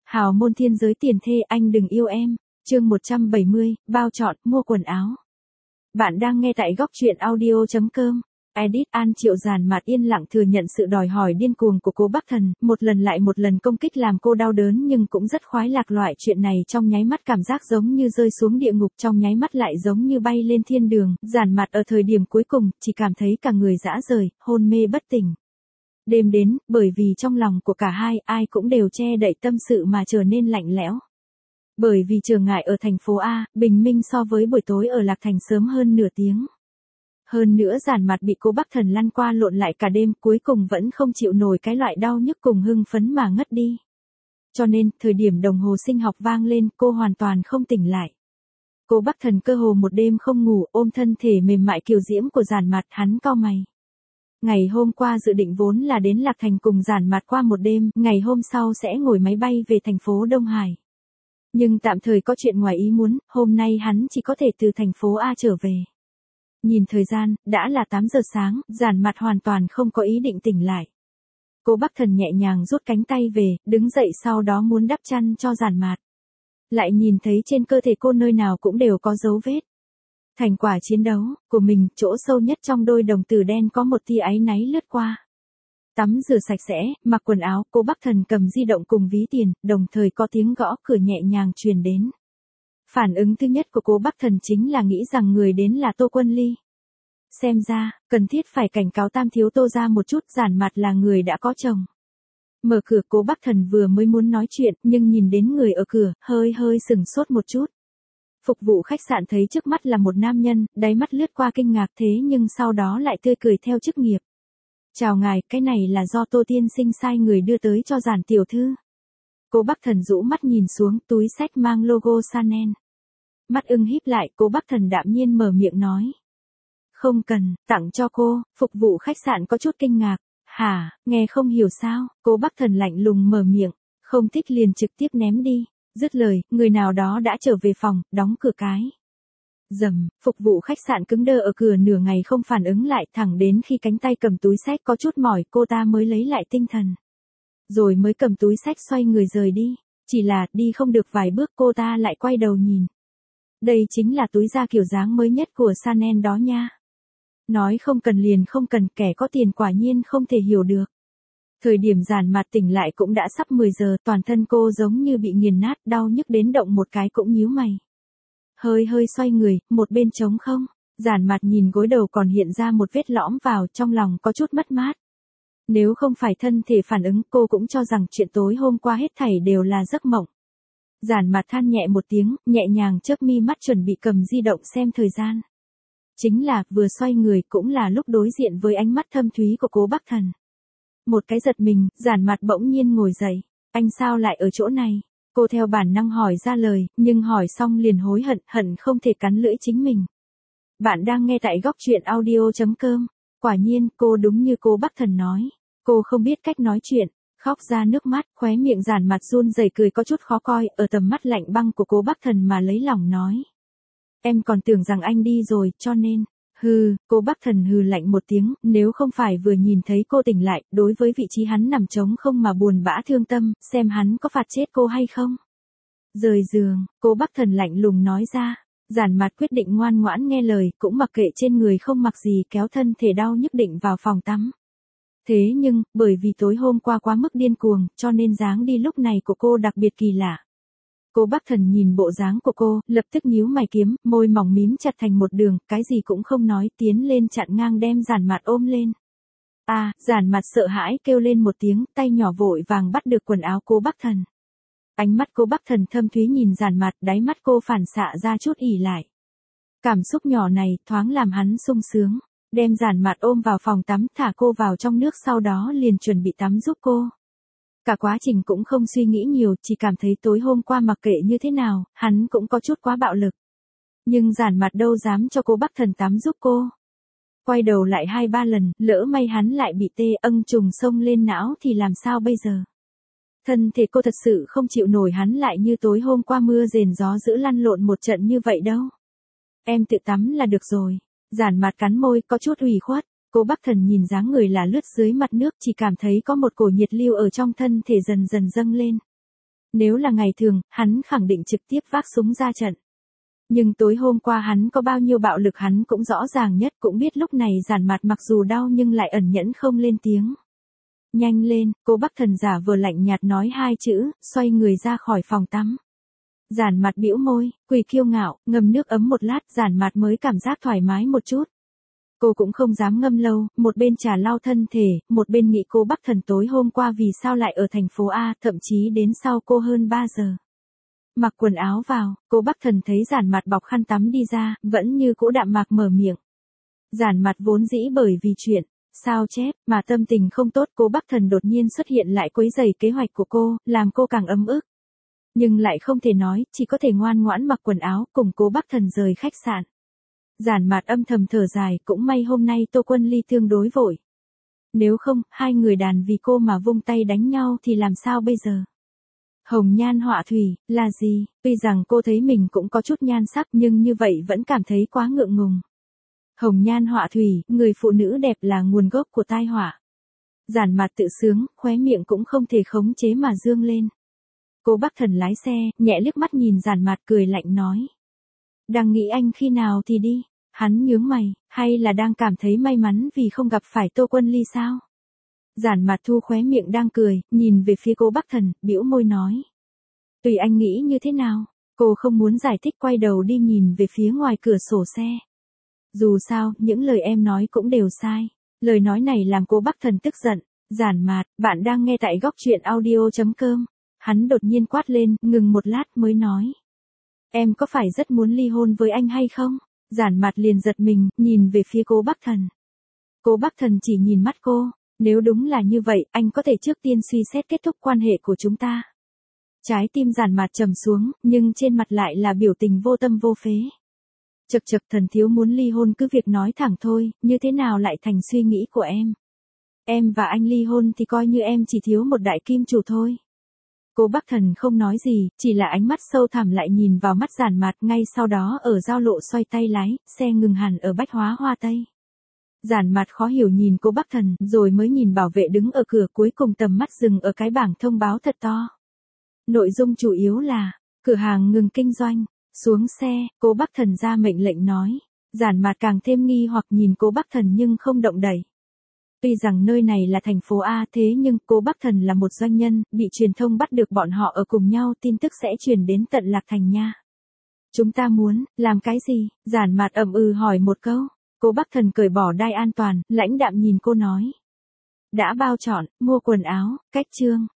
Hào môn thiên giới tiền thê anh đừng yêu em, chương 170, bao chọn, mua quần áo. Bạn đang nghe tại góc truyện audio.com. Edit An Triệu Giản Mạt yên lặng thừa nhận sự đòi hỏi điên cuồng của cô Bắc Thần, một lần lại một lần công kích làm cô đau đớn nhưng cũng rất khoái lạc. Loại chuyện này trong nháy mắt cảm giác giống như rơi xuống địa ngục, trong nháy mắt lại giống như bay lên thiên đường. Giản Mạt ở thời điểm cuối cùng chỉ cảm thấy cả người rã rời, hôn mê bất tỉnh. Đêm đến, bởi vì trong lòng của cả hai ai cũng đều che đậy tâm sự mà trở nên lạnh lẽo. Bởi vì trở ngại ở thành phố A, bình minh so với buổi tối ở Lạc Thành sớm hơn nửa tiếng. Hơn nữa Giản Mạt bị cô Bắc Thần lăn qua lộn lại cả đêm, cuối cùng vẫn không chịu nổi cái loại đau nhức cùng hưng phấn mà ngất đi. Cho nên, thời điểm đồng hồ sinh học vang lên, cô hoàn toàn không tỉnh lại. Cô Bắc Thần cơ hồ một đêm không ngủ, ôm thân thể mềm mại kiều diễm của Giản Mạt, hắn cau mày. Ngày hôm qua dự định vốn là đến Lạc Thành cùng Giản Mạt qua một đêm, ngày hôm sau sẽ ngồi máy bay về thành phố Đông Hải. Nhưng tạm thời có chuyện ngoài ý muốn, hôm nay hắn chỉ có thể từ thành phố A trở về. Nhìn thời gian, đã là 8 giờ sáng, Giản Mạt hoàn toàn không có ý định tỉnh lại. Cô Bắc Thần nhẹ nhàng rút cánh tay về, đứng dậy sau đó muốn đắp chăn cho Giản Mạt. Lại nhìn thấy trên cơ thể cô nơi nào cũng đều có dấu vết. Thành quả chiến đấu của mình, chỗ sâu nhất trong đôi đồng tử đen có một tia áy náy lướt qua. Tắm rửa sạch sẽ, mặc quần áo, cô Bắc Thần cầm di động cùng ví tiền, đồng thời có tiếng gõ cửa nhẹ nhàng truyền đến. Phản ứng thứ nhất của cô Bắc Thần chính là nghĩ rằng người đến là Tô Quân Ly. Xem ra, cần thiết phải cảnh cáo Tam thiếu Tô ra một chút. Giản Mạt là người đã có chồng. Mở cửa, cô Bắc Thần vừa mới muốn nói chuyện, nhưng nhìn đến người ở cửa, hơi sửng sốt một chút. Phục vụ khách sạn thấy trước mắt là một nam nhân, đáy mắt lướt qua kinh ngạc, thế nhưng sau đó lại tươi cười theo chức nghiệp. Chào ngài, cái này là do Tô tiên sinh sai người đưa tới cho Giản tiểu thư. Cô Bắc Thần rũ mắt nhìn xuống, túi xách mang logo Chanel. Mắt ưng híp lại, cô Bắc Thần đạm nhiên mở miệng nói. Không cần, tặng cho cô. Phục vụ khách sạn có chút kinh ngạc. Hả, nghe không hiểu sao? Cô Bắc Thần lạnh lùng mở miệng. Không thích liền trực tiếp ném đi. Dứt lời, người nào đó đã trở về phòng, đóng cửa cái. Rầm, phục vụ khách sạn cứng đơ ở cửa nửa ngày không phản ứng lại, thẳng đến khi cánh tay cầm túi xách có chút mỏi, cô ta mới lấy lại tinh thần. Rồi mới cầm túi xách xoay người rời đi. Chỉ là, đi không được vài bước cô ta lại quay đầu nhìn. Đây chính là túi da kiểu dáng mới nhất của Chanel đó nha. Nói không cần liền không cần, kẻ có tiền quả nhiên không thể hiểu được. Thời điểm Giản Mạt tỉnh lại cũng đã sắp 10 giờ, toàn thân cô giống như bị nghiền nát, đau nhức đến động một cái cũng nhíu mày. Hơi xoay người, một bên trống không. Giản Mạt nhìn gối đầu còn hiện ra một vết lõm vào, trong lòng có chút mất mát. Nếu không phải thân thể phản ứng, cô cũng cho rằng chuyện tối hôm qua hết thảy đều là giấc mộng. Giản Mạt than nhẹ một tiếng, nhẹ nhàng chớp mi mắt chuẩn bị cầm di động xem thời gian. Chính là, vừa xoay người cũng là lúc đối diện với ánh mắt thâm thúy của cô Bắc Thần. Một cái giật mình, Giản Mạt bỗng nhiên ngồi dậy. Anh sao lại ở chỗ này? Cô theo bản năng hỏi ra lời, nhưng hỏi xong liền hối hận không thể cắn lưỡi chính mình. Bạn đang nghe tại góc truyện audio.com. Quả nhiên, cô đúng như cô Bắc Thần nói. Cô không biết cách nói chuyện, khóc ra nước mắt, khóe miệng Giản Mạt run rẩy cười có chút khó coi, ở tầm mắt lạnh băng của cô Bắc Thần mà lấy lòng nói. Em còn tưởng rằng anh đi rồi, cho nên. Cô Bắc Thần hừ lạnh một tiếng, nếu không phải vừa nhìn thấy cô tỉnh lại, đối với vị trí hắn nằm trống không mà buồn bã thương tâm, xem hắn có phạt chết cô hay không. Rời giường, cô Bắc Thần lạnh lùng nói ra. Giản Mạt quyết định ngoan ngoãn nghe lời, cũng mặc kệ trên người không mặc gì, kéo thân thể đau nhức định vào phòng tắm. Thế nhưng, bởi vì tối hôm qua quá mức điên cuồng, cho nên dáng đi lúc này của cô đặc biệt kỳ lạ. Cô Bắc Thần nhìn bộ dáng của cô, lập tức nhíu mày kiếm, môi mỏng mím chặt thành một đường, cái gì cũng không nói, tiến lên chặn ngang đem Giản Mạt ôm lên. Giản Mạt sợ hãi kêu lên một tiếng, tay nhỏ vội vàng bắt được quần áo cô Bắc Thần. Ánh mắt cô Bắc Thần thâm thúy nhìn Giản Mạt, đáy mắt cô phản xạ ra chút ỉ lại. Cảm xúc nhỏ này thoáng làm hắn sung sướng, đem Giản Mạt ôm vào phòng tắm, thả cô vào trong nước, sau đó liền chuẩn bị tắm giúp cô. Cả quá trình cũng không suy nghĩ nhiều, chỉ cảm thấy tối hôm qua mặc kệ như thế nào, hắn cũng có chút quá bạo lực. Nhưng Giản Mạt đâu dám cho cô Bắc Thần tắm giúp cô. Quay đầu lại 2-3 lần, lỡ may hắn lại bị tê âng trùng xông lên não thì làm sao bây giờ? Thân thể cô thật sự không chịu nổi hắn lại như tối hôm qua mưa rền gió dữ lăn lộn một trận như vậy đâu. Em tự tắm là được rồi. Giản Mạt cắn môi có chút ủy khuất. Cô Bắc Thần nhìn dáng người là lướt dưới mặt nước, chỉ cảm thấy có một cổ nhiệt lưu ở trong thân thể dần dần dâng lên. Nếu là ngày thường, hắn khẳng định trực tiếp vác súng ra trận. Nhưng tối hôm qua hắn có bao nhiêu bạo lực hắn cũng rõ ràng nhất, cũng biết lúc này Giản Mạt mặc dù đau nhưng lại ẩn nhẫn không lên tiếng. Nhanh lên, Cố Bắc Thần giả vờ lạnh nhạt nói hai chữ, xoay người ra khỏi phòng tắm. Giản Mạt bĩu môi, quỳ kiêu ngạo, ngâm nước ấm một lát Giản Mạt mới cảm giác thoải mái một chút. Cô cũng không dám ngâm lâu, một bên trà lau thân thể, một bên nghĩ Cố Bắc Thần tối hôm qua vì sao lại ở thành phố A, thậm chí đến sau cô hơn 3 giờ. Mặc quần áo vào, Cố Bắc Thần thấy Giản Mạt bọc khăn tắm đi ra, vẫn như cũ đạm mạc mở miệng. Giản Mạt vốn dĩ bởi vì chuyện sao chép mà tâm tình không tốt, Cố Bắc Thần đột nhiên xuất hiện lại quấy rầy kế hoạch của cô, làm cô càng ấm ức. Nhưng lại không thể nói, chỉ có thể ngoan ngoãn mặc quần áo cùng Cố Bắc Thần rời khách sạn. Giản Mạt âm thầm thở dài, cũng may hôm nay Tô Quân Ly tương đối vội. Nếu không, hai người đàn vì cô mà vung tay đánh nhau thì làm sao bây giờ? Hồng nhan họa thủy, là gì? Tuy rằng cô thấy mình cũng có chút nhan sắc nhưng như vậy vẫn cảm thấy quá ngượng ngùng. Hồng nhan họa thủy, người phụ nữ đẹp là nguồn gốc của tai họa. Giản Mạt tự sướng, khóe miệng cũng không thể khống chế mà dương lên. Cố Bắc Thần lái xe, nhẹ liếc mắt nhìn Giản Mạt cười lạnh nói. Đang nghĩ anh khi nào thì đi, hắn nhướng mày, hay là đang cảm thấy may mắn vì không gặp phải Tô Quân Ly sao? Giản Mạt thu khóe miệng đang cười, nhìn về phía Cố Bắc Thần, bĩu môi nói. Tùy anh nghĩ như thế nào, cô không muốn giải thích quay đầu đi nhìn về phía ngoài cửa sổ xe. Dù sao, những lời em nói cũng đều sai. Lời nói này làm Cố Bắc Thần tức giận. Giản Mạt, bạn đang nghe tại góc truyện audio.com. Hắn đột nhiên quát lên, ngừng một lát mới nói. Em có phải rất muốn ly hôn với anh hay không? Giản Mạt liền giật mình, nhìn về phía Cố Bắc Thần. Cố Bắc Thần chỉ nhìn mắt cô. Nếu đúng là như vậy, anh có thể trước tiên suy xét kết thúc quan hệ của chúng ta. Trái tim Giản Mạt trầm xuống, nhưng trên mặt lại là biểu tình vô tâm vô phế. Chậc chậc, thần thiếu muốn ly hôn cứ việc nói thẳng thôi, như thế nào lại thành suy nghĩ của em. Em và anh ly hôn thì coi như em chỉ thiếu một đại kim chủ thôi. Cố Bắc Thần không nói gì, chỉ là ánh mắt sâu thẳm lại nhìn vào mắt Giản Mạt, ngay sau đó ở giao lộ xoay tay lái, xe ngừng hẳn ở Bách Hóa Hoa Tây. Giản Mạt khó hiểu nhìn Cố Bắc Thần, rồi mới nhìn bảo vệ đứng ở cửa, cuối cùng tầm mắt dừng ở cái bảng thông báo thật to. Nội dung chủ yếu là, cửa hàng ngừng kinh doanh. Xuống xe, Cố Bắc Thần ra mệnh lệnh nói. Giản Mạt càng thêm nghi hoặc nhìn Cố Bắc Thần nhưng không động đậy. Tuy rằng nơi này là thành phố A thế nhưng Cố Bắc Thần là một doanh nhân, bị truyền thông bắt được bọn họ ở cùng nhau, tin tức sẽ truyền đến tận Lạc Thành nha. Chúng ta muốn, làm cái gì? Giản Mạt ậm ừ hỏi một câu. Cố Bắc Thần cởi bỏ đai an toàn, lãnh đạm nhìn cô nói. Đã bao chọn, mua quần áo, cách chương.